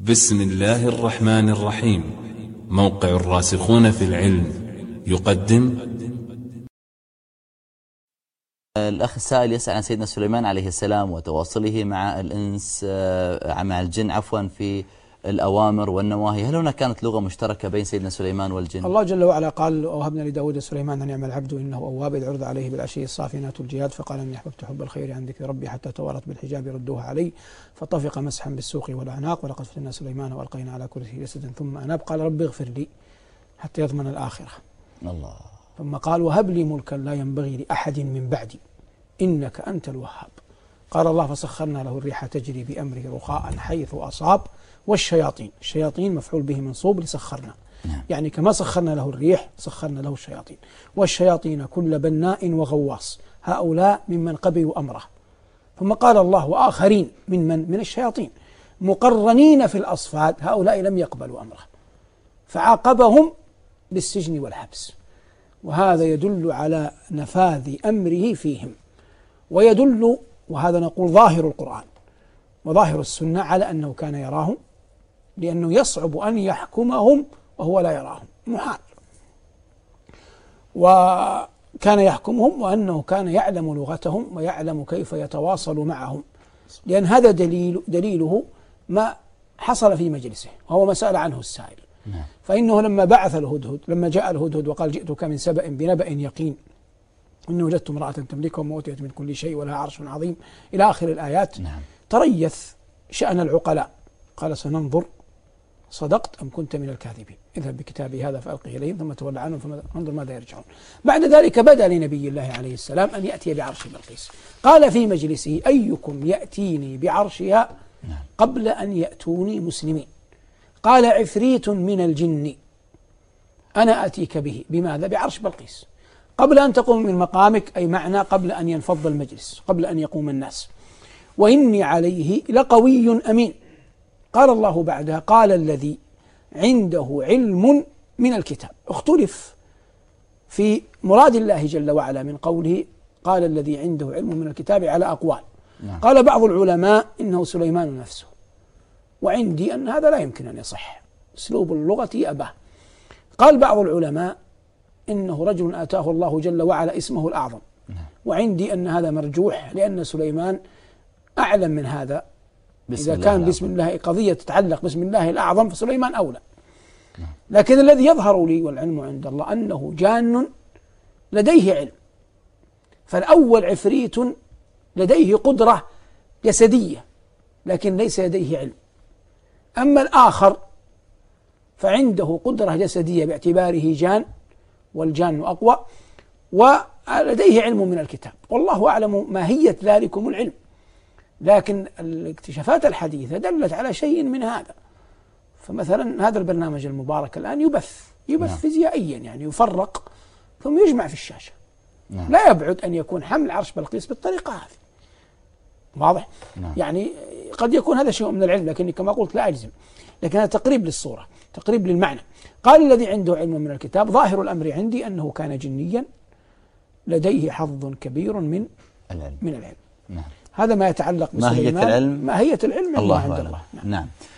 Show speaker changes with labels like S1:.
S1: بسم الله الرحمن الرحيم. موقع الراسخون في العلم يقدم.
S2: الأخ السائل يسأل عن سيدنا سليمان عليه السلام وتواصله مع الإنس مع الجن عفوا في الأوامر والنواهي. هل هناك كانت لغة مشتركة بين سيدنا سليمان والجن؟
S3: الله جل وعلا قال: ووهبنا لداود سليمان نعم العبد إنه أواب إذ عرض عليه بالعشي الصافنات الجياد فقال إني أحببت حب الخير عن ذكر ربي حتى توارت بالحجاب ردوها علي فطفق مسحا بالسوق والأعناق ولقد فتنا سليمان وألقينا على كرسيه جسدا ثم أناب قال رب اغفر لي حتى يضمن الآخرة.
S2: الله.
S3: ثم قال وهب لي ملكا لا ينبغي لأحد من بعدي إنك أنت الوهاب. قال الله فسخرنا له الريح تجري بأمره رخاء حيث أصاب والشياطين. الشياطين مفعول به منصوب لسخرنا، يعني كما سخرنا له الريح سخرنا له الشياطين. والشياطين كل بناء وغواص هؤلاء ممن قبلوا أمره. ثم قال الله وآخرين من الشياطين مقرنين في الأصفاد هؤلاء لم يقبلوا أمره فعاقبهم بالسجن والحبس. وهذا يدل على نفاذ أمره فيهم، ويدل وهذا نقول ظاهر القرآن وظاهر السنة على أنه كان يراهم، لأنه يصعب أن يحكمهم وهو لا يراهم، محال. وكان يحكمهم وأنه كان يعلم لغتهم ويعلم كيف يتواصل معهم، لأن هذا دليله ما حصل في مجلسه وهو ما سأل عنه السائل. فإنه لما بعث الهدهد، لما جاء الهدهد وقال جئتك من سبأ بنبأ يقين إني وجدت امرأة تملكهم وأوتيت من كل شيء ولها عرش عظيم إلى آخر الآيات. تريث شأن العقلاء قال سننظر صدقت أم كنت من الكاذبين اذهب بكتابي هذا فألقه إليهم ثم تولى عنهم فانظر ماذا يرجعون. بعد ذلك بدأ لنبي الله عليه السلام أن يأتي بعرش بلقيس. قال في مجلسه أيكم يأتيني بعرشها قبل أن يأتوني مسلمين. قال عفريت من الجن أنا أتيك به. بماذا؟ بعرش بلقيس قبل أن تقوم من مقامك، أي معنى قبل أن ينفض المجلس، قبل أن يقوم الناس. وإني عليه لقوي أمين. قال الله بعدها قال الذي عنده علم من الكتاب. اختلف في مراد الله جل وعلا من قوله قال الذي عنده علم من الكتاب على أقوال. قال بعض العلماء إنه سليمان نفسه، وعندي أن هذا لا يمكن أن يصح، أسلوب اللغة أباه. قال بعض العلماء إنه رجل آتاه الله جل وعلا اسمه الأعظم، وعندي أن هذا مرجوح لأن سليمان أعلم من هذا. إذا كان بسم الله قضية تتعلق بسم الله الأعظم فسليمان أولى. لكن الذي يظهر لي والعلم عند الله أنه جان لديه علم. فالأول عفريت لديه قدرة جسدية لكن ليس لديه علم. أما الآخر فعنده قدرة جسدية باعتباره جان والجان أقوى ولديه علم من الكتاب، والله أعلم ماهية ذلكم العلم. لكن الاكتشافات الحديثة دلت على شيء من هذا. فمثلا هذا البرنامج المبارك الآن يبث فيزيائيا، يعني يفرق ثم يجمع في الشاشة. لا يبعد أن يكون حمل عرش بلقيس بالطريقة هذه. واضح؟ يعني قد يكون هذا شيء من العلم لكني كما قلت لا أجزم، لكن هذا تقريب للصورة، تقريب للمعنى. قال الذي عنده علم من الكتاب ظاهر الأمر عندي أنه كان جنيا لديه حظ كبير من العلم. هذا ما يتعلق بسليمان. ماهية العلم
S2: الله
S3: عند
S2: الله.
S3: الله.
S2: نعم.